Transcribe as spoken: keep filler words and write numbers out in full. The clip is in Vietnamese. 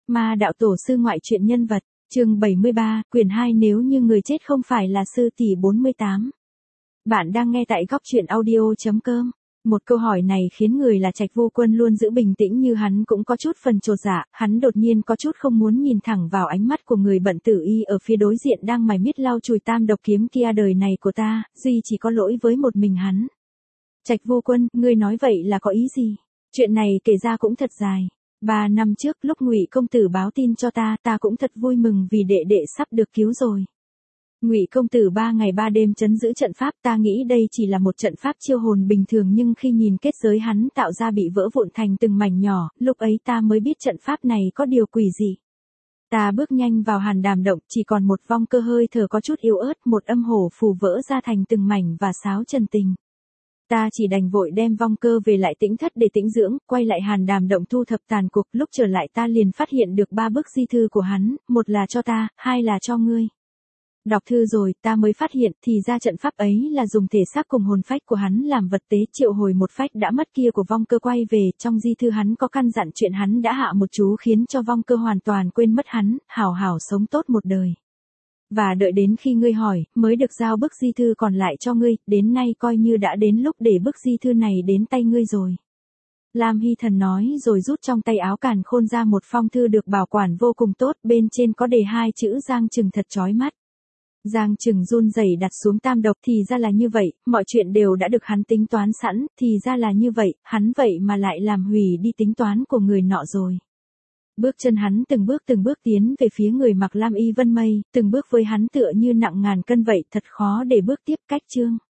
Ma đạo tổ sư ngoại truyện nhân vật, chương bảy mươi ba, quyển hai nếu như người chết không phải là sư tỷ bốn mươi tám. Bạn đang nghe tại góc truyện audio chấm com. Một câu hỏi này khiến người là Trạch Vô Quân luôn giữ bình tĩnh như hắn cũng có chút phần chột dạ, hắn đột nhiên có chút không muốn nhìn thẳng vào ánh mắt của người bận tử y ở phía đối diện đang mải miết lau chùi tam độc kiếm kia. Đời này của ta, duy chỉ có lỗi với một mình hắn. Trạch Vô Quân, ngươi nói vậy là có ý gì? Chuyện này kể ra cũng thật dài. Ba năm trước lúc Ngụy công tử báo tin cho ta, ta cũng thật vui mừng vì đệ đệ sắp được cứu rồi. Ngụy công tử ba ngày ba đêm trấn giữ trận pháp, ta nghĩ đây chỉ là một trận pháp chiêu hồn bình thường, nhưng khi nhìn kết giới hắn tạo ra bị vỡ vụn thành từng mảnh nhỏ, lúc ấy ta mới biết trận pháp này có điều quỷ gì. Ta bước nhanh vào hàn đàm động, chỉ còn một vong cơ hơi thở có chút yếu ớt, một âm hổ phù vỡ ra thành từng mảnh và sáo trần tình. Ta chỉ đành vội đem vong cơ về lại tĩnh thất để tĩnh dưỡng, quay lại hàn đàm động thu thập tàn cuộc. Lúc trở lại ta liền phát hiện được ba bức di thư của hắn, một là cho ta, hai là cho ngươi. Đọc thư rồi, ta mới phát hiện thì ra trận pháp ấy là dùng thể xác cùng hồn phách của hắn làm vật tế, triệu hồi một phách đã mất kia của vong cơ quay về. Trong di thư hắn có căn dặn chuyện hắn đã hạ một chú khiến cho vong cơ hoàn toàn quên mất hắn, hảo hảo sống tốt một đời. Và đợi đến khi ngươi hỏi, mới được giao bức di thư còn lại cho ngươi, đến nay coi như đã đến lúc để bức di thư này đến tay ngươi rồi. Lam Hy Thần nói rồi rút trong tay áo càn khôn ra một phong thư được bảo quản vô cùng tốt, bên trên có đề hai chữ Giang Trừng thật chói mắt. Giang Trừng run rẩy đặt xuống tam độc, thì ra là như vậy, mọi chuyện đều đã được hắn tính toán sẵn, thì ra là như vậy, hắn vậy mà lại làm hủy đi tính toán của người nọ rồi. Bước chân hắn từng bước từng bước tiến về phía người mặc lam y vân mây, từng bước với hắn tựa như nặng ngàn cân vậy, thật khó để bước tiếp. Cách chương